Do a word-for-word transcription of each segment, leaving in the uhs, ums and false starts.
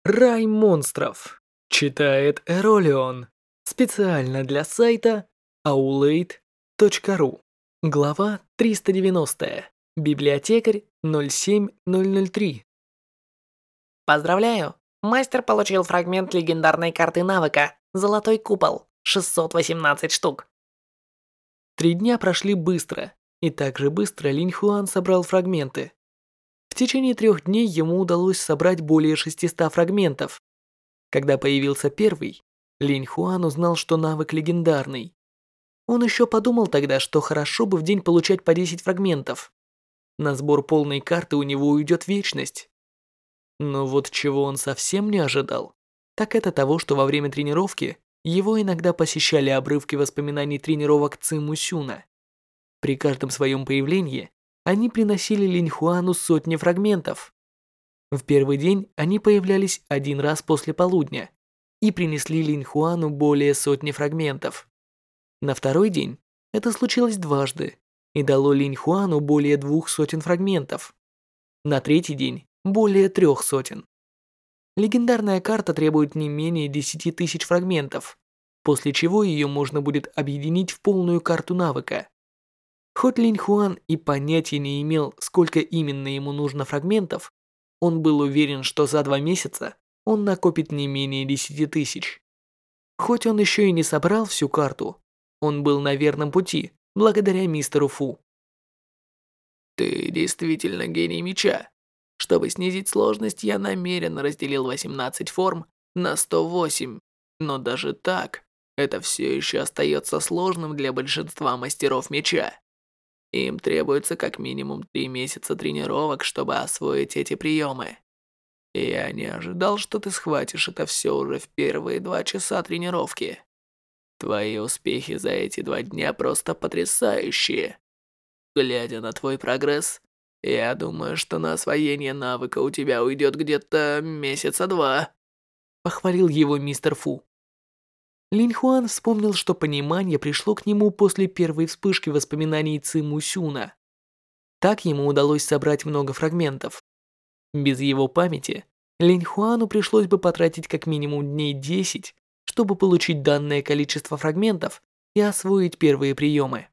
Рай монстров. Читает Эролион. Специально для сайта аулейт точка ру. Глава триста девяностая. Библиотекарь ноль семь ноль ноль три. Поздравляю! Мастер получил фрагмент легендарной карты навыка «Золотой купол» шестьсот восемнадцать штук. Три дня прошли быстро, и так же быстро Линь Хуан собрал фрагменты. В течение трех дней ему удалось собрать более шестисот фрагментов. Когда появился первый, Линь Хуан узнал, что навык легендарный. Он еще подумал тогда, что хорошо бы в день получать по десять фрагментов. На сбор полной карты у него уйдет вечность. Но вот чего он совсем не ожидал, так это того, что во время тренировки его иногда посещали обрывки воспоминаний тренировок Ци Мусюна. При каждом своем появлении они приносили Линь Хуану сотни фрагментов. В первый день они появлялись один раз после полудня и принесли Линь Хуану более сотни фрагментов. На второй день это случилось дважды и дало Линь Хуану более двух сотен фрагментов. На третий день более трех сотен. Легендарная карта требует не менее десяти тысяч фрагментов, после чего ее можно будет объединить в полную карту навыка. Хоть Линь Хуан и понятия не имел, сколько именно ему нужно фрагментов, он был уверен, что за два месяца он накопит не менее десяти тысяч. Хоть он еще и не собрал всю карту, он был на верном пути, благодаря мистеру Фу. Ты действительно гений меча. Чтобы снизить сложность, я намеренно разделил восемнадцать форм на сто восемь, но даже так, это все еще остается сложным для большинства мастеров меча. Им требуется как минимум три месяца тренировок, чтобы освоить эти приемы. Я не ожидал, что ты схватишь это все уже в первые два часа тренировки. Твои успехи за эти два дня просто потрясающие. Глядя на твой прогресс, я думаю, что на освоение навыка у тебя уйдет где-то месяца два. Похвалил его мистер Фу. Линь Хуан вспомнил, что понимание пришло к нему после первой вспышки воспоминаний Ци Мусюна. Так ему удалось собрать много фрагментов. Без его памяти Линь Хуану пришлось бы потратить как минимум дней десять, чтобы получить данное количество фрагментов и освоить первые приемы.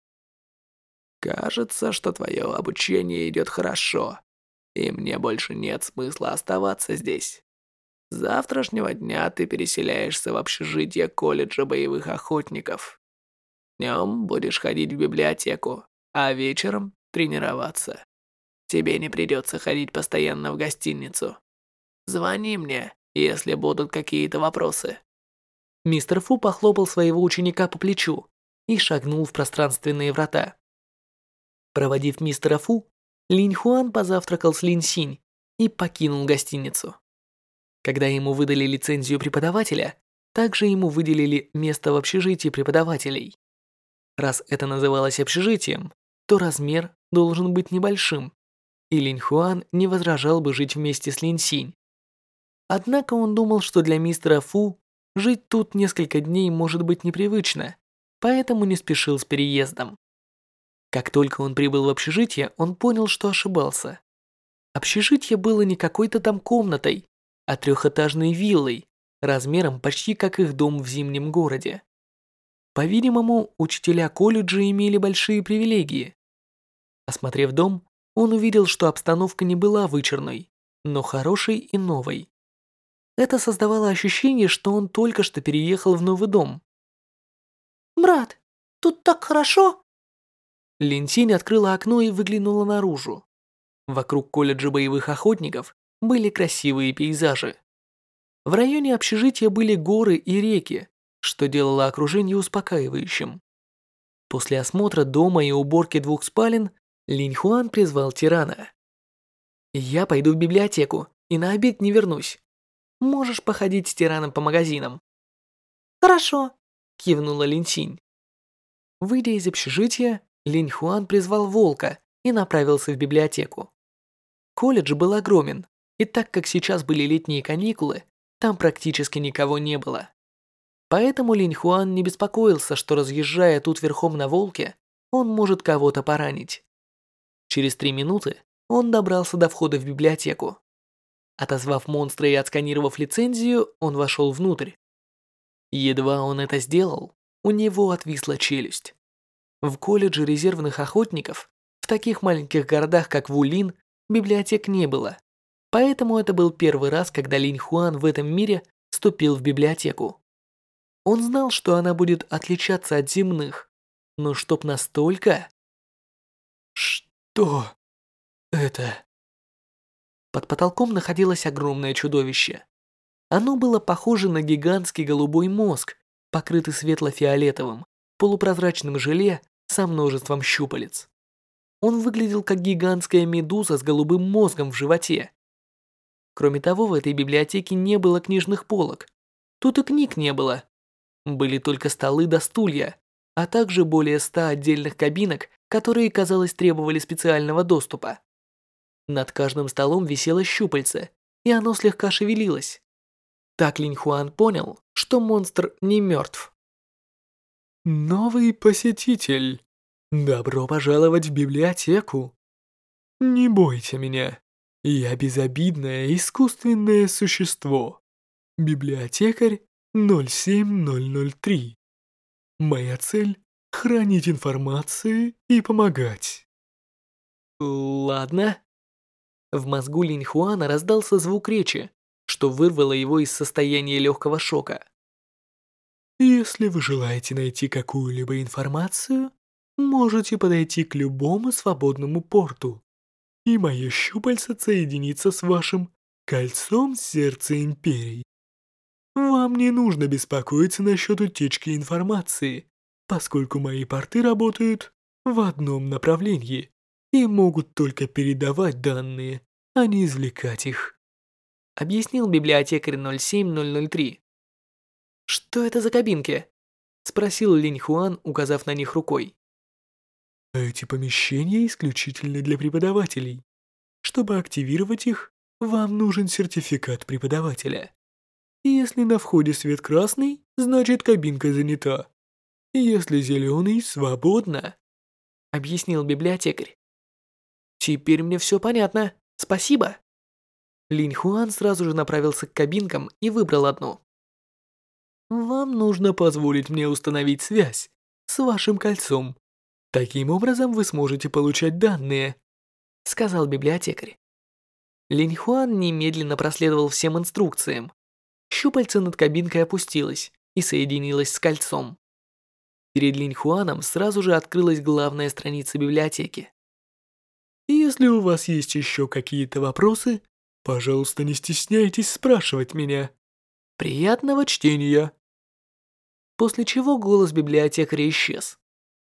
Кажется, что твое обучение идет хорошо, и мне больше нет смысла оставаться здесь. С завтрашнего дня ты переселяешься в общежитие колледжа боевых охотников. Днем будешь ходить в библиотеку, а вечером тренироваться. Тебе не придется ходить постоянно в гостиницу. Звони мне, если будут какие-то вопросы. Мистер Фу похлопал своего ученика по плечу и шагнул в пространственные врата. Проводив мистера Фу, Линь Хуан позавтракал с Лин Синь и покинул гостиницу. Когда ему выдали лицензию преподавателя, также ему выделили место в общежитии преподавателей. Раз это называлось общежитием, то размер должен быть небольшим, и Линь Хуан не возражал бы жить вместе с Лин Синь. Однако он думал, что для мистера Фу жить тут несколько дней может быть непривычно, поэтому не спешил с переездом. Как только он прибыл в общежитие, он понял, что ошибался. Общежитие было не какой-то там комнатой, а трехэтажной виллой, размером почти как их дом в зимнем городе. По-видимому, учителя колледжа имели большие привилегии. Осмотрев дом, он увидел, что обстановка не была вычурной, но хорошей и новой. Это создавало ощущение, что он только что переехал в новый дом. «Брат, тут так хорошо!» Лин Синь открыла окно и выглянула наружу. Вокруг колледжа боевых охотников были красивые пейзажи. В районе общежития были горы и реки, что делало окружение успокаивающим. После осмотра дома и уборки двух спален, Линь Хуан призвал тирана. «Я пойду в библиотеку и на обед не вернусь. Можешь походить с тираном по магазинам». «Хорошо», — кивнула Лин Синь. Выйдя из общежития, Линь Хуан призвал волка и направился в библиотеку. Колледж был огромен, и так как сейчас были летние каникулы, там практически никого не было. Поэтому Линь Хуан не беспокоился, что, разъезжая тут верхом на волке, он может кого-то поранить. Через три минуты он добрался до входа в библиотеку. Отозвав монстра и отсканировав лицензию, он вошел внутрь. Едва он это сделал, у него отвисла челюсть. В колледже резервных охотников, в таких маленьких городах, как Вулин, библиотек не было. Поэтому это был первый раз, когда Линь Хуан в этом мире вступил в библиотеку. Он знал, что она будет отличаться от земных, но чтоб настолько... Что это? Под потолком находилось огромное чудовище. Оно было похоже на гигантский голубой мозг, покрытый светло-фиолетовым, полупрозрачным желе со множеством щупалец. Он выглядел как гигантская медуза с голубым мозгом в животе. Кроме того, в этой библиотеке не было книжных полок. Тут и книг не было. Были только столы да стулья, а также более ста отдельных кабинок, которые, казалось, требовали специального доступа. Над каждым столом висело щупальце, и оно слегка шевелилось. Так Линь Хуан понял, что монстр не мертв. Новый посетитель. Добро пожаловать в библиотеку. Не бойте меня. Я безобидное искусственное существо. Библиотекарь ноль семь ноль ноль три. Моя цель — хранить информацию и помогать. Ладно. В мозгу Линь Хуана раздался звук речи, что вырвало его из состояния легкого шока. Если вы желаете найти какую-либо информацию, можете подойти к любому свободному порту, и мое щупальце соединится с вашим кольцом сердца Империи. Вам не нужно беспокоиться насчет утечки информации, поскольку мои порты работают в одном направлении и могут только передавать данные, а не извлекать их. Объяснил библиотекарь ноль семь ноль ноль три. Что это за кабинки? Спросил Линь Хуан, указав на них рукой. Эти помещения исключительно для преподавателей. Чтобы активировать их, вам нужен сертификат преподавателя. Если на входе свет красный, значит кабинка занята. Если зеленый, свободно, объяснил библиотекарь. Теперь мне все понятно. Спасибо. Линь Хуан сразу же направился к кабинкам и выбрал одну. Вам нужно позволить мне установить связь с вашим кольцом. Таким образом вы сможете получать данные, сказал библиотекарь. Линь Хуан немедленно проследовал всем инструкциям. Щупальце над кабинкой опустилось и соединилось с кольцом. Перед Линь Хуаном сразу же открылась главная страница библиотеки. Если у вас есть еще какие-то вопросы, пожалуйста, не стесняйтесь спрашивать меня. Приятного чтения. После чего голос библиотекаря исчез.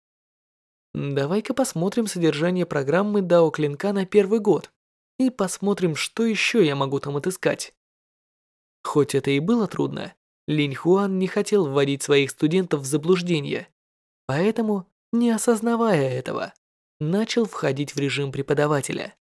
Давай-ка посмотрим содержание программы Дао Клинка на первый год и посмотрим, что еще я могу там отыскать. Хоть это и было трудно, Линь Хуан не хотел вводить своих студентов в заблуждение, поэтому, не осознавая этого, начал входить в режим преподавателя.